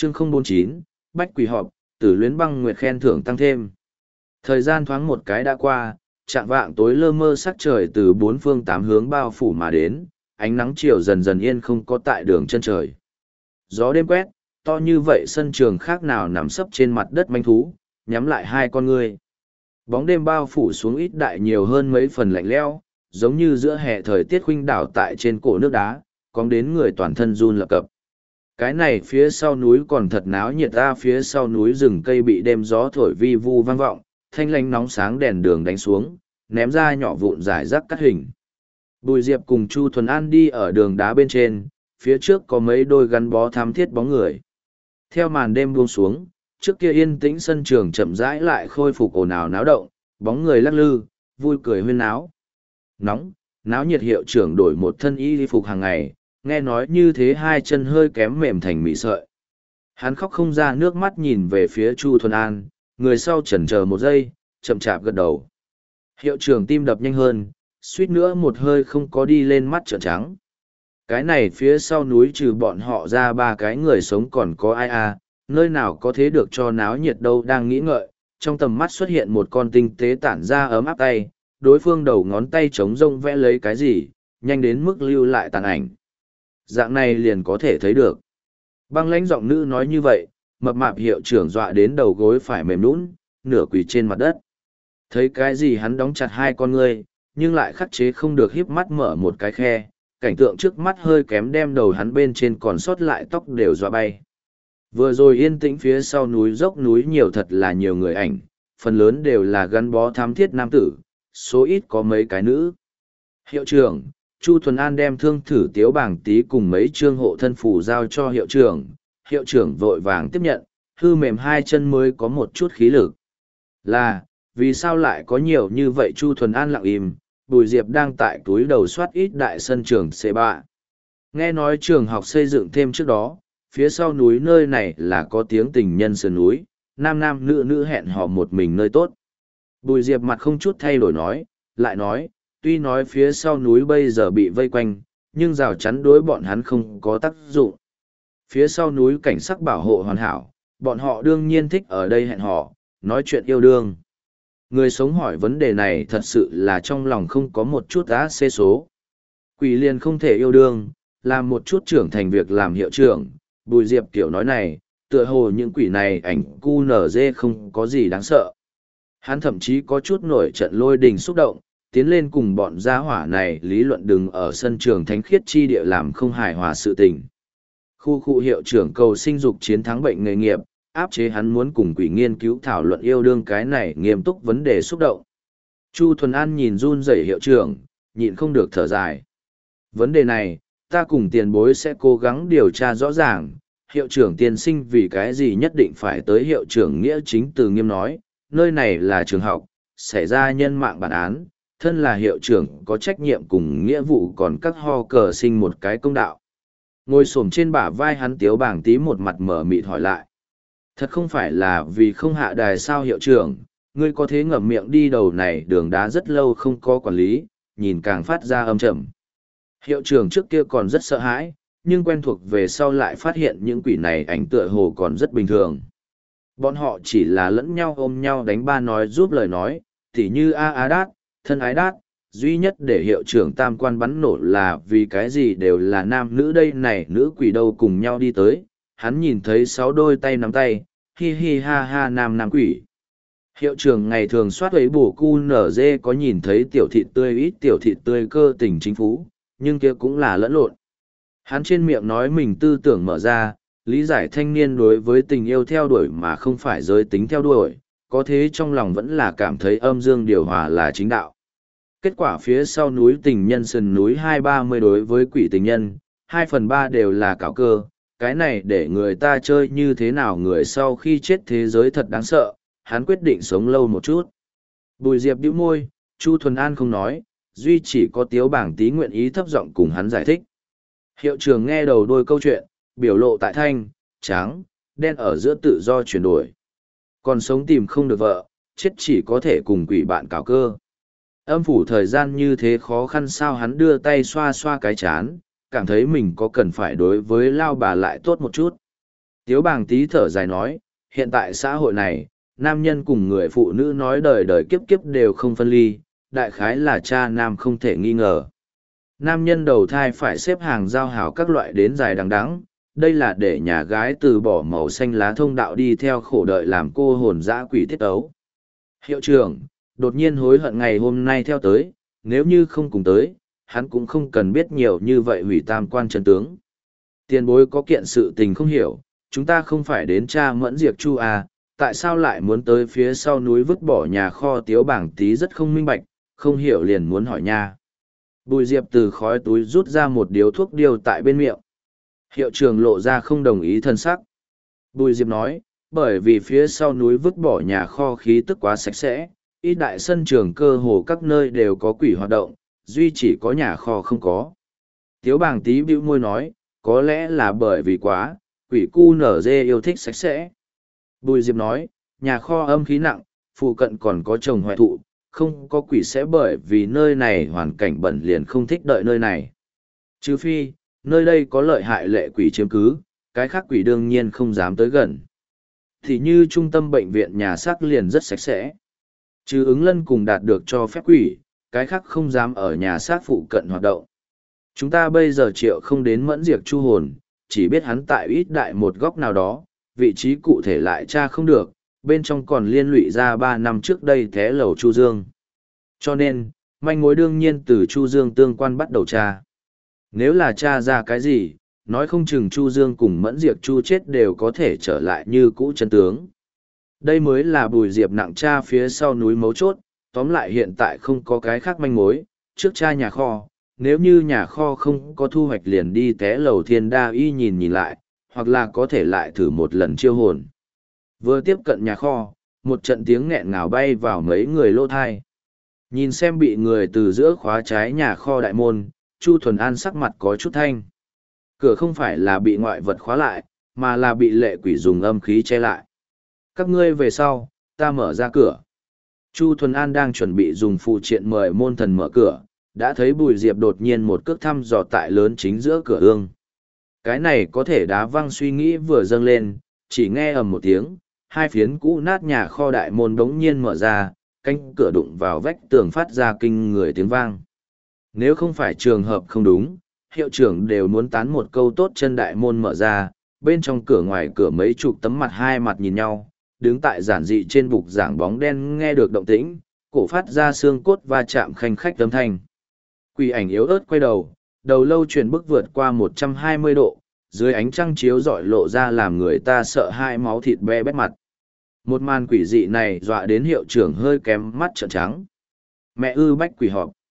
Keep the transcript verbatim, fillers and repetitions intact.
chương không bốn chín, Bách Quỷ họp, Tử Luyến Băng Nguyệt khen thưởng tăng thêm. Thời gian thoáng một cái đã qua, chạng vạng tối lơ mơ sắc trời từ bốn phương tám hướng bao phủ mà đến, ánh nắng chiều dần dần yên không có tại đường chân trời. Gió đêm quét, to như vậy sân trường khác nào nằm sấp trên mặt đất manh thú, nhắm lại hai con ngươi. Bóng đêm bao phủ xuống ít đại nhiều hơn mấy phần lạnh lẽo, giống như giữa hè thời tiết khuynh đảo tại trên cổ nước đá, cong đến người toàn thân run lập cập. Cái này phía sau núi còn thật náo nhiệt ra, phía sau núi rừng cây bị đêm gió thổi vi vu vang vọng, thanh lanh nóng sáng đèn đường đánh xuống, ném ra nhỏ vụn rải rác cắt hình. Bùi Diệp cùng Chu Thuần An đi ở đường đá bên trên, phía trước có mấy đôi gắn bó thám thiết bóng người. Theo màn đêm buông xuống, trước kia yên tĩnh sân trường chậm rãi lại khôi phục ồn ào náo động, bóng người lắc lư, vui cười huyên náo. Nóng, náo nhiệt hiệu trưởng đổi một thân y phục hàng ngày, nghe nói như thế hai chân hơi kém mềm thành mị sợi. Hắn khóc không ra nước mắt nhìn về phía Chu Thuần An, người sau chần chờ một giây, chậm chạp gật đầu. Hiệu trưởng tim đập nhanh hơn, suýt nữa một hơi không có đi lên mắt trợn trắng. Cái này phía sau núi trừ bọn họ ra ba cái người sống còn có ai à, nơi nào có thế được cho náo nhiệt đâu đang nghĩ ngợi, trong tầm mắt xuất hiện một con tinh tế tản ra ấm áp tay, đối phương đầu ngón tay trống rông vẽ lấy cái gì, nhanh đến mức lưu lại tàn ảnh. Dạng này liền có thể thấy được. Băng lãnh giọng nữ nói như vậy, mập mạp hiệu trưởng dọa đến đầu gối phải mềm nhũn, nửa quỳ trên mặt đất. Thấy cái gì hắn đóng chặt hai con ngươi, nhưng lại khắc chế không được híp mắt mở một cái khe, cảnh tượng trước mắt hơi kém đem đầu hắn bên trên còn sót lại tóc đều dọa bay. Vừa rồi yên tĩnh phía sau núi dốc núi nhiều thật là nhiều người ảnh, phần lớn đều là gắn bó thám thiết nam tử, số ít có mấy cái nữ. Hiệu trưởng, Chu Thuần An đem thương thử tiếu bảng tí cùng mấy trương hộ thân phù giao cho hiệu trưởng, hiệu trưởng vội vàng tiếp nhận, hư mềm hai chân mới có một chút khí lực. Là, vì sao lại có nhiều như vậy? Chu Thuần An lặng im, Bùi Diệp đang tại túi đầu soát ít đại sân trường xê ba. Nghe nói trường học xây dựng thêm trước đó, phía sau núi nơi này là có tiếng tình nhân sườn núi, nam nam nữ nữ hẹn hò một mình nơi tốt. Bùi Diệp mặt không chút thay đổi nói, lại nói, tuy nói phía sau núi bây giờ bị vây quanh, nhưng rào chắn đối bọn hắn không có tác dụng. Phía sau núi cảnh sắc bảo hộ hoàn hảo, bọn họ đương nhiên thích ở đây hẹn hò, nói chuyện yêu đương. Người sống hỏi vấn đề này thật sự là trong lòng không có một chút á xê số. Quỷ liền không thể yêu đương, làm một chút trưởng thành việc làm hiệu trưởng, Bùi Diệp kiểu nói này, tựa hồ những quỷ này ảnh cu nở dê không có gì đáng sợ. Hắn thậm chí có chút nổi trận lôi đình xúc động, tiến lên cùng bọn gia hỏa này lý luận đừng ở sân trường thánh khiết chi địa làm không hài hòa sự tình. Khu khu hiệu trưởng cầu sinh dục chiến thắng bệnh nghề nghiệp, áp chế hắn muốn cùng quỷ nghiên cứu thảo luận yêu đương cái này nghiêm túc vấn đề xúc động. Chu Thuần An nhìn run rẩy hiệu trưởng, nhịn không được thở dài. Vấn đề này, ta cùng tiền bối sẽ cố gắng điều tra rõ ràng, hiệu trưởng tiên sinh vì cái gì nhất định phải tới. Hiệu trưởng nghĩa chính từ nghiêm nói, nơi này là trường học, xảy ra nhân mạng bản án, thân là hiệu trưởng có trách nhiệm cùng nghĩa vụ còn các ho cờ sinh một cái công đạo. Ngồi xổm trên bả vai hắn tiếu bảng tí một mặt mở mịt hỏi lại. Thật không phải là vì không hạ đài sao hiệu trưởng, ngươi có thế ngậm miệng đi đầu này đường đá rất lâu không có quản lý, nhìn càng phát ra âm trầm. Hiệu trưởng trước kia còn rất sợ hãi, nhưng quen thuộc về sau lại phát hiện những quỷ này ảnh tựa hồ còn rất bình thường. Bọn họ chỉ là lẫn nhau ôm nhau đánh ba nói giúp lời nói, tỉ như a á đát, thân ái đát, duy nhất để hiệu trưởng tam quan bắn nổ là vì cái gì đều là nam nữ đây này nữ quỷ đâu cùng nhau đi tới, hắn nhìn thấy sáu đôi tay nắm tay, hi hi ha ha nam nam quỷ. Hiệu trưởng ngày thường soát ấy bổ cu nở dê có nhìn thấy tiểu thịt tươi ít tiểu thịt tươi cơ tình chính phú, nhưng kia cũng là lẫn lộn. Hắn trên miệng nói mình tư tưởng mở ra, lý giải thanh niên đối với tình yêu theo đuổi mà không phải giới tính theo đuổi, có thế trong lòng vẫn là cảm thấy âm dương điều hòa là chính đạo. Kết quả phía sau núi tình nhân sườn núi hai ba mươi đối với quỷ tình nhân, hai phần ba đều là cảo cơ, cái này để người ta chơi như thế nào người sau khi chết thế giới thật đáng sợ, hắn quyết định sống lâu một chút. Bùi Diệp bĩu môi, Chu Thuần An không nói, duy chỉ có tiếu bảng tí nguyện ý thấp giọng cùng hắn giải thích. Hiệu trưởng nghe đầu đôi câu chuyện, biểu lộ tại thanh, trắng, đen ở giữa tự do chuyển đổi. Còn sống tìm không được vợ, chết chỉ có thể cùng quỷ bạn cào cơ. Âm phủ thời gian như thế khó khăn sao? Hắn đưa tay xoa xoa cái chán, cảm thấy mình có cần phải đối với lao bà lại tốt một chút. Tiếu bàng tí thở dài nói, hiện tại xã hội này, nam nhân cùng người phụ nữ nói đời đời kiếp kiếp đều không phân ly, đại khái là cha nam không thể nghi ngờ. Nam nhân đầu thai phải xếp hàng giao hảo các loại đến dài đằng đẵng, đây là để nhà gái từ bỏ màu xanh lá thông đạo đi theo khổ đợi làm cô hồn dã quỷ tiết ấu. Hiệu trưởng, đột nhiên hối hận ngày hôm nay theo tới, nếu như không cùng tới, hắn cũng không cần biết nhiều như vậy hủy tam quan chân tướng. Tiền bối có kiện sự tình không hiểu, chúng ta không phải đến tra mẫn diệt chu à, tại sao lại muốn tới phía sau núi vứt bỏ nhà kho Tiếu bảng tí rất không minh bạch, không hiểu liền muốn hỏi nha. Bùi Diệp từ khói túi rút ra một điếu thuốc điêu tại bên miệng. Hiệu trưởng lộ ra không đồng ý thân sắc. Bùi Diệp nói, bởi vì phía sau núi vứt bỏ nhà kho khí tức quá sạch sẽ, ít đại sân trường cơ hồ các nơi đều có quỷ hoạt động, duy chỉ có nhà kho không có. Tiếu bảng tí bĩu môi nói, có lẽ là bởi vì quá, quỷ cu nở dê yêu thích sạch sẽ. Bùi Diệp nói, nhà kho âm khí nặng, phụ cận còn có trồng hoại thụ, không có quỷ sẽ bởi vì nơi này hoàn cảnh bẩn liền không thích đợi nơi này. Trừ phi, nơi đây có lợi hại lệ quỷ chiếm cứ, cái khác quỷ đương nhiên không dám tới gần. Thì như trung tâm bệnh viện nhà xác liền rất sạch sẽ. Trừ ứng lân cùng đạt được cho phép quỷ, cái khác không dám ở nhà xác phụ cận hoạt động. Chúng ta bây giờ triệu không đến mẫn diệt chu hồn, chỉ biết hắn tại ít đại một góc nào đó, vị trí cụ thể lại tra không được, bên trong còn liên lụy ra ba năm trước đây té lầu Chu Dương. Cho nên, manh mối đương nhiên từ Chu Dương tương quan bắt đầu tra. Nếu là tra ra cái gì, nói không chừng Chu Dương cùng Mẫn Diệp Chu chết đều có thể trở lại như cũ chân tướng. Đây mới là Bùi Diệp nặng tra phía sau núi mấu chốt, tóm lại hiện tại không có cái khác manh mối, trước tra nhà kho, nếu như nhà kho không có thu hoạch liền đi té lầu Thiên Đa Y nhìn nhìn lại, hoặc là có thể lại thử một lần chiêu hồn. Vừa tiếp cận nhà kho, một trận tiếng nghẹn ngào bay vào mấy người lô thai. Nhìn xem bị người từ giữa khóa trái nhà kho đại môn, Chu Thuần An sắc mặt có chút thanh. Cửa không phải là bị ngoại vật khóa lại, mà là bị lệ quỷ dùng âm khí che lại. Các ngươi về sau, ta mở ra cửa. Chu Thuần An đang chuẩn bị dùng phụ triện mời môn thần mở cửa, đã thấy Bùi Diệp đột nhiên một cước thăm dò tại lớn chính giữa cửa ương. Cái này có thể đá văng suy nghĩ vừa dâng lên, chỉ nghe ầm một tiếng, hai phiến cũ nát nhà kho đại môn đống nhiên mở ra, cánh cửa đụng vào vách tường phát ra kinh người tiếng vang. Nếu không phải trường hợp không đúng, hiệu trưởng đều muốn tán một câu tốt chân đại môn mở ra, bên trong cửa ngoài cửa mấy chục tấm mặt hai mặt nhìn nhau, đứng tại giản dị trên bục giảng bóng đen nghe được động tĩnh, cổ phát ra xương cốt va chạm khanh khách âm thanh. Quỷ ảnh yếu ớt quay đầu, đầu lâu chuyển bức vượt qua một trăm hai mươi độ, dưới ánh trăng chiếu rọi lộ ra làm người ta sợ hai máu thịt be bét mặt. Một màn quỷ dị này dọa đến hiệu trưởng hơi kém mắt trợn trắng. Mẹ ư bách quỷ họp.